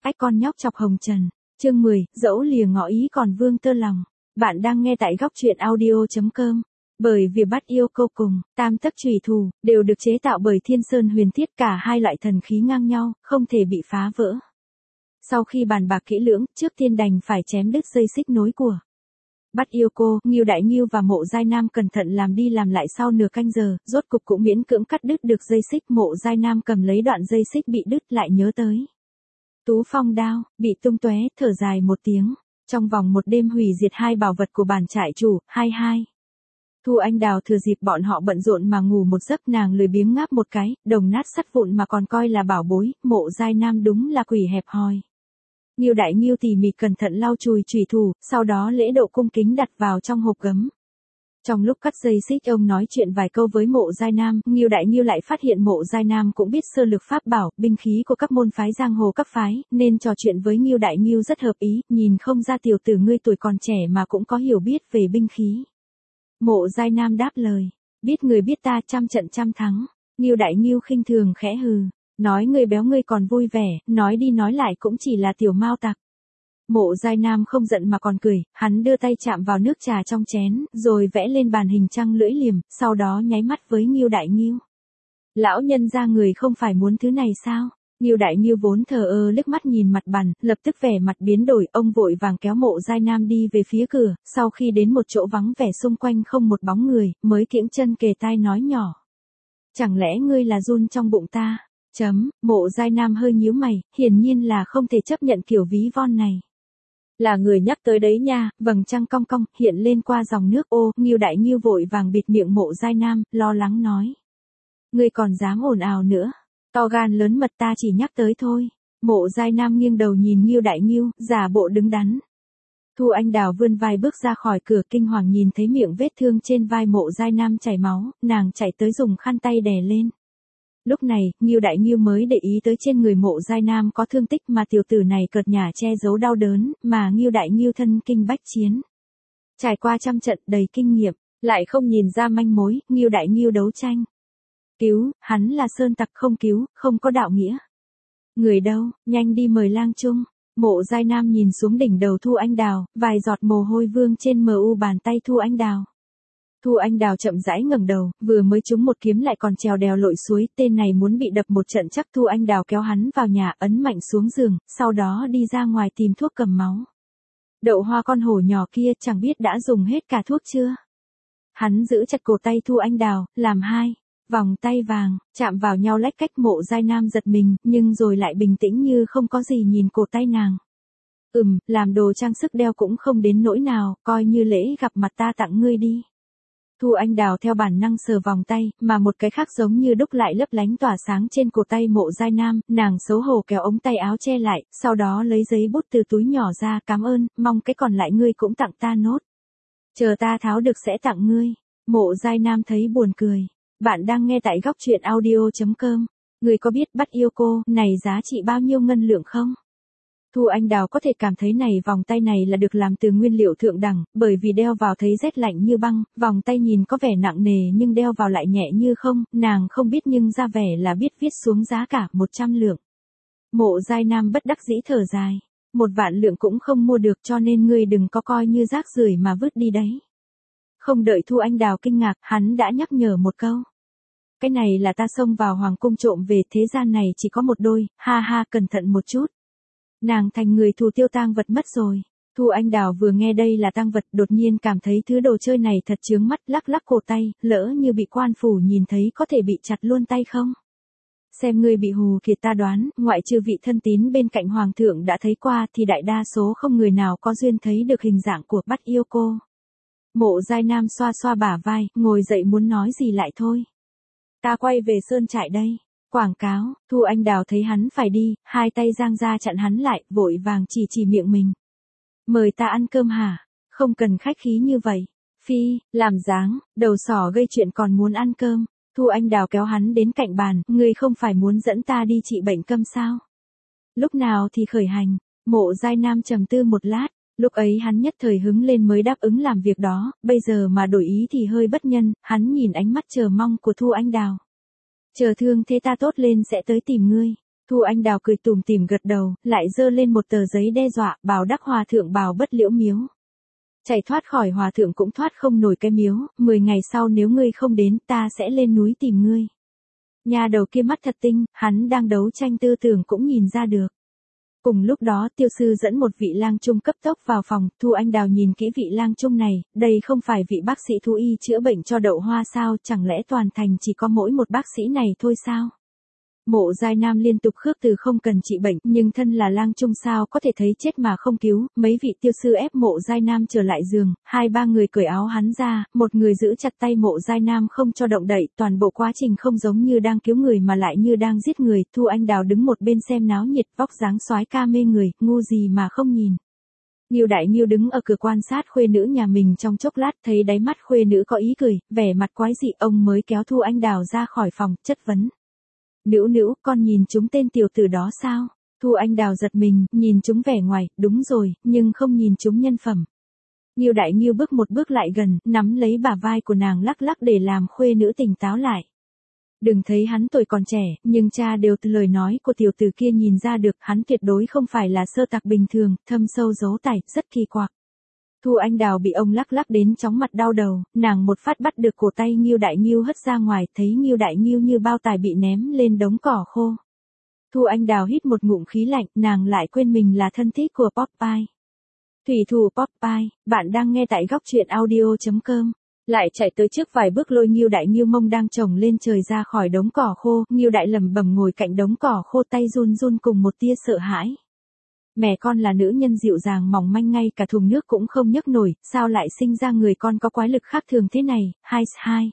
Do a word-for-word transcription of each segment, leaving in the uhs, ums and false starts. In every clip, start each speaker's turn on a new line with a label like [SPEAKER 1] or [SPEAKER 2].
[SPEAKER 1] Ách con nhóc chọc hồng trần. Chương mười, dẫu lìa ngỏ ý còn vương tơ lòng. Bạn đang nghe tại góc truyện audio chấm com. Bởi vì bắt yêu cô cùng, tam tấc chủy thủ, đều được chế tạo bởi Thiên Sơn Huyền Thiết, cả hai loại thần khí ngang nhau, không thể bị phá vỡ. Sau khi bàn bạc kỹ lưỡng, trước tiên đành phải chém đứt dây xích nối của Bắt yêu cô, Ngưu Đại Ngưu và Mộ Giai Nam cẩn thận làm đi làm lại sau nửa canh giờ, rốt cục cũng miễn cưỡng cắt đứt được dây xích. Mộ Giai Nam cầm lấy đoạn dây xích bị đứt lại nhớ tới Tú Phong đao, bị tung tóe, thở dài một tiếng. Trong vòng một đêm hủy diệt hai bảo vật của bản trại chủ, hai hai. Thu Anh Đào thừa dịp bọn họ bận rộn mà ngủ một giấc, nàng lười biếng ngáp một cái, đồng nát sắt vụn mà còn coi là bảo bối. Mộ Giai Nam đúng là quỷ hẹp hòi. Ngưu Đại Ngưu tỉ mỉ cẩn thận lau chùi chủy thủ, sau đó lễ độ cung kính đặt vào trong hộp gấm. Trong lúc cắt dây xích, ông nói chuyện vài câu với Mộ Giai Nam, Ngưu Đại Ngưu lại phát hiện Mộ Giai Nam cũng biết sơ lược pháp bảo, binh khí của các môn phái giang hồ các phái, nên trò chuyện với Ngưu Đại Ngưu rất hợp ý, nhìn không ra tiểu tử ngươi tuổi còn trẻ mà cũng có hiểu biết về binh khí. Mộ Giai Nam đáp lời, biết người biết ta, trăm trận trăm thắng. Ngưu Đại Ngưu khinh thường khẽ hừ, nói người béo ngươi còn vui vẻ, nói đi nói lại cũng chỉ là tiểu mao tặc. Mộ Giai Nam không giận mà còn cười, hắn đưa tay chạm vào nước trà trong chén, rồi vẽ lên bàn hình trăng lưỡi liềm, sau đó nháy mắt với Ngưu Đại Ngưu. Lão nhân gia người không phải muốn thứ này sao? Ngưu Đại Ngưu vốn thờ ơ liếc mắt nhìn mặt bàn, lập tức vẻ mặt biến đổi, ông vội vàng kéo Mộ Giai Nam đi về phía cửa, sau khi đến một chỗ vắng vẻ xung quanh không một bóng người, mới kiễng chân kề tai nói nhỏ. Chẳng lẽ ngươi là run trong bụng ta? Chấm, Mộ Giai Nam hơi nhíu mày, hiển nhiên là không thể chấp nhận kiểu ví von này. Là người nhắc tới đấy nha, vầng trăng cong cong, hiện lên qua dòng nước. Ô, Ngưu Đại Ngưu vội vàng bịt miệng Mộ Giai Nam, lo lắng nói. Ngươi còn dám ồn ào nữa, to gan lớn mật, ta chỉ nhắc tới thôi. Mộ Giai Nam nghiêng đầu nhìn Ngưu Đại Ngưu, giả bộ đứng đắn. Thu Anh Đào vươn vai bước ra khỏi cửa, kinh hoàng nhìn thấy miệng vết thương trên vai Mộ Giai Nam chảy máu, nàng chạy tới dùng khăn tay đè lên. Lúc này, Ngưu Đại Ngưu mới để ý tới trên người Mộ Giai Nam có thương tích mà tiểu tử này cợt nhả che giấu đau đớn, mà Ngưu Đại Ngưu thân kinh bách chiến. Trải qua trăm trận đầy kinh nghiệm, lại không nhìn ra manh mối, Ngưu Đại Ngưu đấu tranh. Cứu, hắn là sơn tặc, không cứu, không có đạo nghĩa. Người đâu, nhanh đi mời lang chung. Mộ Giai Nam nhìn xuống đỉnh đầu Thu Anh Đào, vài giọt mồ hôi vương trên mờ u bàn tay Thu Anh Đào. Thu Anh Đào chậm rãi ngẩng đầu, vừa mới trúng một kiếm lại còn trèo đèo lội suối, tên này muốn bị đập một trận chắc. Thu Anh Đào kéo hắn vào nhà, ấn mạnh xuống giường, sau đó đi ra ngoài tìm thuốc cầm máu. Đậu Hoa con hổ nhỏ kia chẳng biết đã dùng hết cả thuốc chưa. Hắn giữ chặt cổ tay Thu Anh Đào, làm hai vòng tay vàng, chạm vào nhau lách cách. Mộ Giai Nam giật mình, nhưng rồi lại bình tĩnh như không có gì nhìn cổ tay nàng. Ừm, làm đồ trang sức đeo cũng không đến nỗi nào, coi như lễ gặp mặt ta tặng ngươi đi. Thu Anh Đào theo bản năng sờ vòng tay, mà một cái khác giống như đúc lại lấp lánh tỏa sáng trên cổ tay Mộ Giai Nam, nàng xấu hổ kéo ống tay áo che lại, sau đó lấy giấy bút từ túi nhỏ ra, cảm ơn, mong cái còn lại ngươi cũng tặng ta nốt. Chờ ta tháo được sẽ tặng ngươi. Mộ Giai Nam thấy buồn cười. Bạn đang nghe tại góc truyện audio chấm com. Ngươi có biết bắt yêu cô này giá trị bao nhiêu ngân lượng không? Thu Anh Đào có thể cảm thấy này vòng tay này là được làm từ nguyên liệu thượng đẳng, bởi vì đeo vào thấy rét lạnh như băng, vòng tay nhìn có vẻ nặng nề nhưng đeo vào lại nhẹ như không, nàng không biết nhưng ra vẻ là biết viết xuống giá cả một trăm lượng. Mộ Giai Nam bất đắc dĩ thở dài, một vạn lượng cũng không mua được, cho nên ngươi đừng có coi như rác rưởi mà vứt đi đấy. Không đợi Thu Anh Đào kinh ngạc, hắn đã nhắc nhở một câu. Cái này là ta xông vào hoàng cung trộm về, thế gian này chỉ có một đôi, ha ha, cẩn thận một chút. Nàng thành người thủ tiêu tang vật mất rồi. Thu Anh Đào vừa nghe đây là tang vật, đột nhiên cảm thấy thứ đồ chơi này thật chướng mắt, lắc lắc cổ tay, lỡ như bị quan phủ nhìn thấy có thể bị chặt luôn tay không? Xem ngươi bị hù kiệt, ta đoán, ngoại trừ vị thân tín bên cạnh hoàng thượng đã thấy qua thì đại đa số không người nào có duyên thấy được hình dạng của bắt yêu cô. Mộ Giai Nam xoa xoa bả vai, ngồi dậy muốn nói gì lại thôi. Ta quay về sơn trại đây. Quảng cáo. Thu Anh Đào thấy hắn phải đi, hai tay giang ra chặn hắn lại, vội vàng chỉ chỉ miệng mình. Mời ta ăn cơm hả? Không cần khách khí như vậy. Phi, làm dáng, đầu sỏ gây chuyện còn muốn ăn cơm. Thu Anh Đào kéo hắn đến cạnh bàn, ngươi không phải muốn dẫn ta đi trị bệnh câm sao? Lúc nào thì khởi hành? Mộ Giai Nam trầm tư một lát. Lúc ấy hắn nhất thời hứng lên mới đáp ứng làm việc đó, bây giờ mà đổi ý thì hơi bất nhân. Hắn nhìn ánh mắt chờ mong của Thu Anh Đào. Chờ thương thế ta tốt lên sẽ tới tìm ngươi. Thu Anh Đào cười tủm tỉm gật đầu, lại giơ lên một tờ giấy đe dọa, bảo Đắc Hòa thượng bảo bất liễu miếu. Chạy thoát khỏi hòa thượng cũng thoát không nổi cái miếu, mười ngày sau nếu ngươi không đến, ta sẽ lên núi tìm ngươi. Nhà đầu kia mắt thật tinh, hắn đang đấu tranh tư tưởng cũng nhìn ra được. Cùng lúc đó tiêu sư dẫn một vị lang trung cấp tốc vào phòng, Thu Anh Đào nhìn kỹ vị lang trung này, đây không phải vị bác sĩ thú y chữa bệnh cho đậu hoa sao, chẳng lẽ toàn thành chỉ có mỗi một bác sĩ này thôi sao? Mộ Giai Nam liên tục khước từ không cần trị bệnh, nhưng thân là lang trung sao có thể thấy chết mà không cứu, mấy vị tiêu sư ép Mộ Giai Nam trở lại giường, hai ba người cởi áo hắn ra, một người giữ chặt tay Mộ Giai Nam không cho động đậy, toàn bộ quá trình không giống như đang cứu người mà lại như đang giết người, Thu Anh Đào đứng một bên xem náo nhiệt, vóc dáng soái ca mê người, ngu gì mà không nhìn. Nhiêu Đại Nhiêu đứng ở cửa quan sát khuê nữ nhà mình trong chốc lát, thấy đáy mắt khuê nữ có ý cười, vẻ mặt quái dị, ông mới kéo Thu Anh Đào ra khỏi phòng, chất vấn. Nữu nữu, con nhìn chúng tên tiểu tử đó sao? Thu Anh Đào giật mình, nhìn chúng vẻ ngoài, đúng rồi, nhưng không nhìn chúng nhân phẩm. Nhiêu Đại Nhiêu bước một bước lại gần, nắm lấy bả vai của nàng lắc lắc để làm khuê nữ tỉnh táo lại. Đừng thấy hắn tuổi còn trẻ, nhưng cha đều từ lời nói của tiểu tử kia nhìn ra được hắn tuyệt đối không phải là sơ tặc bình thường, thâm sâu giấu tài, rất kỳ quặc. Thu Anh Đào bị ông lắc lắc đến chóng mặt đau đầu, nàng một phát bắt được cổ tay Nhiêu Đại Nhiêu hất ra ngoài, thấy Nhiêu Đại Nhiêu như bao tải bị ném lên đống cỏ khô. Thu Anh Đào hít một ngụm khí lạnh, nàng lại quên mình là thân thích của Popeye. Thủy thủ Popeye, bạn đang nghe tại góc truyện audio chấm com. Lại chạy tới trước vài bước lôi Nhiêu Đại Nhiêu mông đang trồng lên trời ra khỏi đống cỏ khô, Nhiêu Đại lẩm bẩm ngồi cạnh đống cỏ khô tay run run cùng một tia sợ hãi. Mẹ con là nữ nhân dịu dàng mỏng manh ngay cả thùng nước cũng không nhấc nổi, sao lại sinh ra người con có quái lực khác thường thế này, hai hai.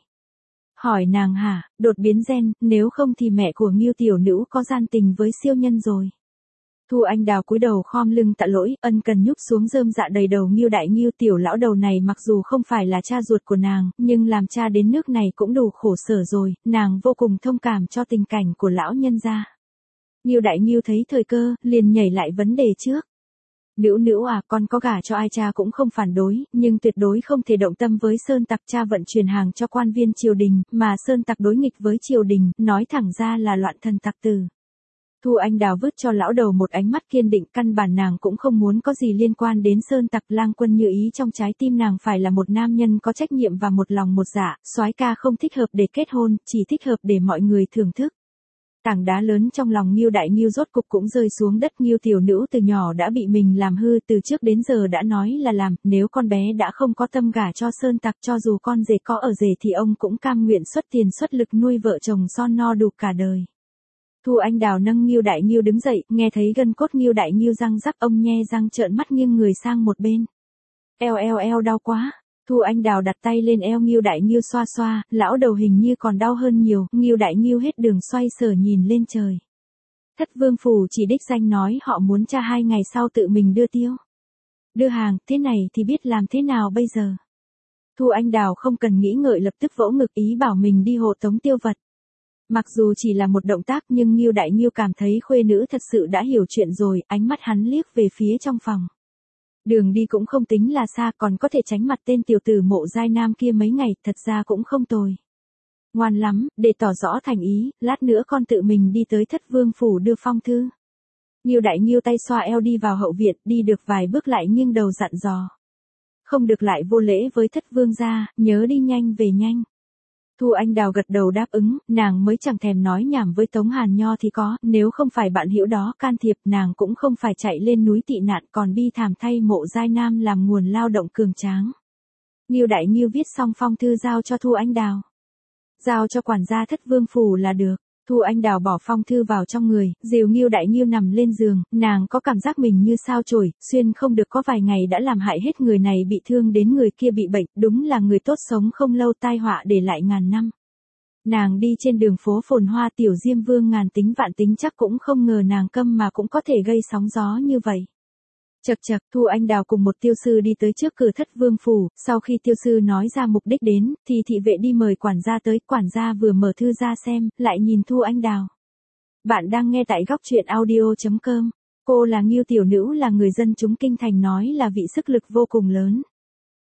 [SPEAKER 1] Hỏi nàng hả, đột biến gen, nếu không thì mẹ của Nhiêu tiểu nữ có gian tình với siêu nhân rồi. Thu Anh Đào cúi đầu khom lưng tạ lỗi, ân cần nhúc xuống rơm dạ đầy đầu Nhiêu Đại Nhiêu tiểu lão đầu này mặc dù không phải là cha ruột của nàng, nhưng làm cha đến nước này cũng đủ khổ sở rồi, nàng vô cùng thông cảm cho tình cảnh của lão nhân gia. Nhiêu Đại Nhiêu thấy thời cơ, liền nhảy lại vấn đề trước. Nữu nữu à, con có gả cho ai cha cũng không phản đối, nhưng tuyệt đối không thể động tâm với Sơn Tặc, cha vận chuyển hàng cho quan viên triều đình, mà Sơn Tặc đối nghịch với triều đình, nói thẳng ra là loạn thần tặc tử. Thu Anh Đào vứt cho lão đầu một ánh mắt kiên định, căn bản nàng cũng không muốn có gì liên quan đến Sơn Tặc. Lang Quân như ý trong trái tim nàng phải là một nam nhân có trách nhiệm và một lòng một dạ, soái ca không thích hợp để kết hôn, chỉ thích hợp để mọi người thưởng thức. Tảng đá lớn trong lòng Nhiêu Đại Nhiêu rốt cục cũng rơi xuống đất. Nhiêu tiểu nữ từ nhỏ đã bị mình làm hư, từ trước đến giờ đã nói là làm, nếu con bé đã không có tâm gả cho Sơn Tặc, cho dù con rể có ở rể thì ông cũng cam nguyện xuất tiền xuất lực nuôi vợ chồng son no đủ cả đời. Thu Anh Đào nâng Nhiêu Đại Nhiêu đứng dậy, nghe thấy gân cốt Nhiêu Đại Nhiêu răng rắc, ông nhe răng trợn mắt nghiêng người sang một bên. Eo eo eo đau quá. Thu Anh Đào đặt tay lên eo Nhiêu Đại Nhiêu xoa xoa, lão đầu hình như còn đau hơn nhiều, Nhiêu Đại Nhiêu hết đường xoay sở nhìn lên trời. Thất Vương phủ chỉ đích danh nói họ muốn cha hai ngày sau tự mình đưa tiêu. Đưa hàng, thế này thì biết làm thế nào bây giờ? Thu Anh Đào không cần nghĩ ngợi lập tức vỗ ngực ý bảo mình đi hộ tống tiêu vật. Mặc dù chỉ là một động tác nhưng Nhiêu Đại Nhiêu cảm thấy khuê nữ thật sự đã hiểu chuyện rồi, ánh mắt hắn liếc về phía trong phòng. Đường đi cũng không tính là xa, còn có thể tránh mặt tên tiểu tử Mộ Giai Nam kia mấy ngày, thật ra cũng không tồi. Ngoan lắm, để tỏ rõ thành ý, lát nữa con tự mình đi tới Thất Vương phủ đưa phong thư. Nhiêu Đại Nhiêu tay xoa eo đi vào hậu viện, đi được vài bước lại nghiêng đầu dặn dò. Không được lại vô lễ với Thất Vương gia, nhớ đi nhanh về nhanh. Thu Anh Đào gật đầu đáp ứng, nàng mới chẳng thèm nói nhảm với Tống Hàn Nho thì có, nếu không phải bạn hữu đó can thiệp, nàng cũng không phải chạy lên núi tị nạn, còn bi thảm thay Mộ Giai Nam làm nguồn lao động cường tráng. Nhiêu Đại Nhiêu viết xong phong thư giao cho Thu Anh Đào. Giao cho quản gia Thất Vương phủ là được. Thu Anh Đào bỏ phong thư vào trong người, dìu Nhiêu Đại Nhiêu nằm lên giường, nàng có cảm giác mình như sao chổi, xuyên không được có vài ngày đã làm hại hết người này bị thương đến người kia bị bệnh, đúng là người tốt sống không lâu tai họa để lại ngàn năm. Nàng đi trên đường phố phồn hoa, tiểu Diêm Vương ngàn tính vạn tính chắc cũng không ngờ nàng câm mà cũng có thể gây sóng gió như vậy. Chậc chậc, Thu Anh Đào cùng một tiêu sư đi tới trước cửa Thất Vương phủ, sau khi tiêu sư nói ra mục đích đến, thì thị vệ đi mời quản gia tới, quản gia vừa mở thư ra xem, lại nhìn Thu Anh Đào. Bạn đang nghe tại góc truyện audio chấm com, cô là Nhiêu tiểu nữ, là người dân chúng kinh thành nói là vị sức lực vô cùng lớn.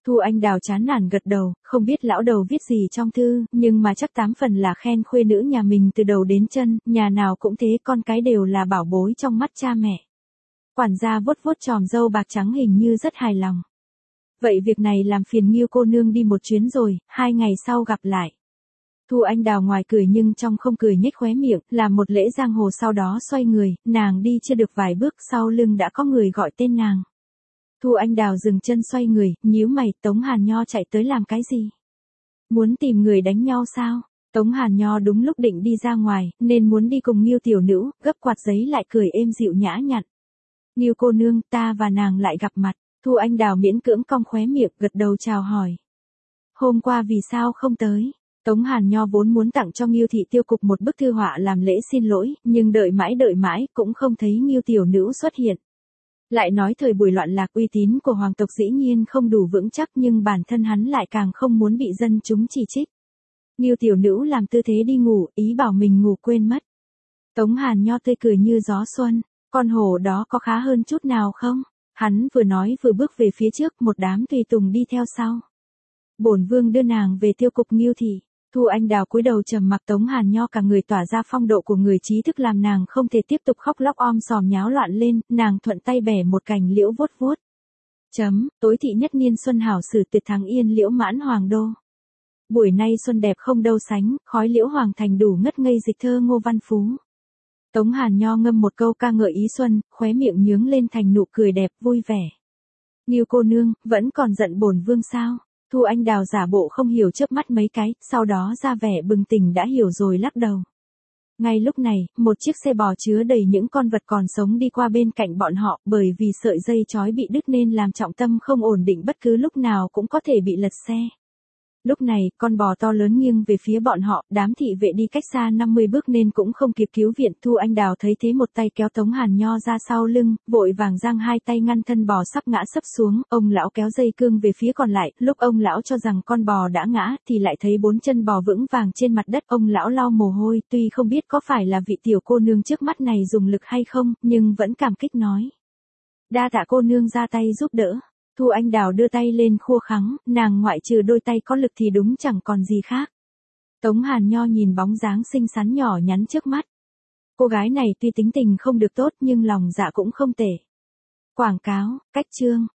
[SPEAKER 1] Thu Anh Đào chán nản gật đầu, không biết lão đầu viết gì trong thư, nhưng mà chắc tám phần là khen khuê nữ nhà mình từ đầu đến chân, nhà nào cũng thế, con cái đều là bảo bối trong mắt cha mẹ. Quản gia vuốt vuốt chòm râu bạc trắng hình như rất hài lòng. Vậy việc này làm phiền Nghiêu cô nương đi một chuyến rồi, hai ngày sau gặp lại. Thu Anh Đào ngoài cười nhưng trong không cười nhếch khóe miệng, làm một lễ giang hồ sau đó xoay người, nàng đi chưa được vài bước sau lưng đã có người gọi tên nàng. Thu Anh Đào dừng chân xoay người, nhíu mày, Tống Hàn Nho chạy tới làm cái gì? Muốn tìm người đánh nhau sao? Tống Hàn Nho đúng lúc định đi ra ngoài, nên muốn đi cùng Nghiêu tiểu nữ, gấp quạt giấy lại cười êm dịu nhã nhặn. Nghiêu cô nương, ta và nàng lại gặp mặt. Thu Anh Đào miễn cưỡng cong khóe miệng, gật đầu chào hỏi. Hôm qua vì sao không tới? Tống Hàn Nho vốn muốn tặng cho Nghiêu thị tiêu cục một bức thư họa làm lễ xin lỗi, nhưng đợi mãi đợi mãi cũng không thấy Nghiêu tiểu nữ xuất hiện. Lại nói thời buổi loạn lạc uy tín của hoàng tộc dĩ nhiên không đủ vững chắc, nhưng bản thân hắn lại càng không muốn bị dân chúng chỉ trích. Nghiêu tiểu nữ làm tư thế đi ngủ, ý bảo mình ngủ quên mất. Tống Hàn Nho tươi cười như gió xuân, con hổ đó có khá hơn chút nào không? Hắn vừa nói vừa bước về phía trước, một đám tùy tùng đi theo sau. Bổn vương đưa nàng về tiêu cục Nghiêu thị. Thu Anh Đào cúi đầu trầm mặc, Tống Hàn Nho cả người tỏa ra phong độ của người trí thức làm nàng không thể tiếp tục khóc lóc om sòm nháo loạn lên, nàng thuận tay bẻ một cành liễu vuốt vuốt. Chấm, tối thị nhất niên xuân hảo sử tuyệt thắng yên liễu mãn hoàng đô. Buổi nay xuân đẹp không đâu sánh, khói liễu hoàng thành đủ ngất ngây dịch thơ Ngô Văn Phú. Tống Hàn Nho ngâm một câu ca ngợi ý xuân, khóe miệng nhướng lên thành nụ cười đẹp vui vẻ. Nghiêu cô nương, vẫn còn giận bổn vương sao? Thu Anh Đào giả bộ không hiểu chớp mắt mấy cái, sau đó ra vẻ bừng tỉnh đã hiểu rồi lắc đầu. Ngay lúc này, một chiếc xe bò chứa đầy những con vật còn sống đi qua bên cạnh bọn họ, bởi vì sợi dây trói bị đứt nên làm trọng tâm không ổn định, bất cứ lúc nào cũng có thể bị lật xe. Lúc này, con bò to lớn nghiêng về phía bọn họ, đám thị vệ đi cách xa năm mươi bước nên cũng không kịp cứu viện. Thu Anh Đào thấy thế một tay kéo Tống Hàn Nho ra sau lưng, vội vàng giang hai tay ngăn thân bò sắp ngã sấp xuống, ông lão kéo dây cương về phía còn lại, lúc ông lão cho rằng con bò đã ngã thì lại thấy bốn chân bò vững vàng trên mặt đất, ông lão lau mồ hôi, tuy không biết có phải là vị tiểu cô nương trước mắt này dùng lực hay không, nhưng vẫn cảm kích nói. Đa tạ cô nương ra tay giúp đỡ. Thu Anh Đào đưa tay lên khua khắng, nàng ngoại trừ đôi tay có lực thì đúng chẳng còn gì khác. Tống Hàn Nho nhìn bóng dáng xinh xắn nhỏ nhắn trước mắt. Cô gái này tuy tính tình không được tốt nhưng lòng dạ cũng không tệ. Quảng cáo, cách chương.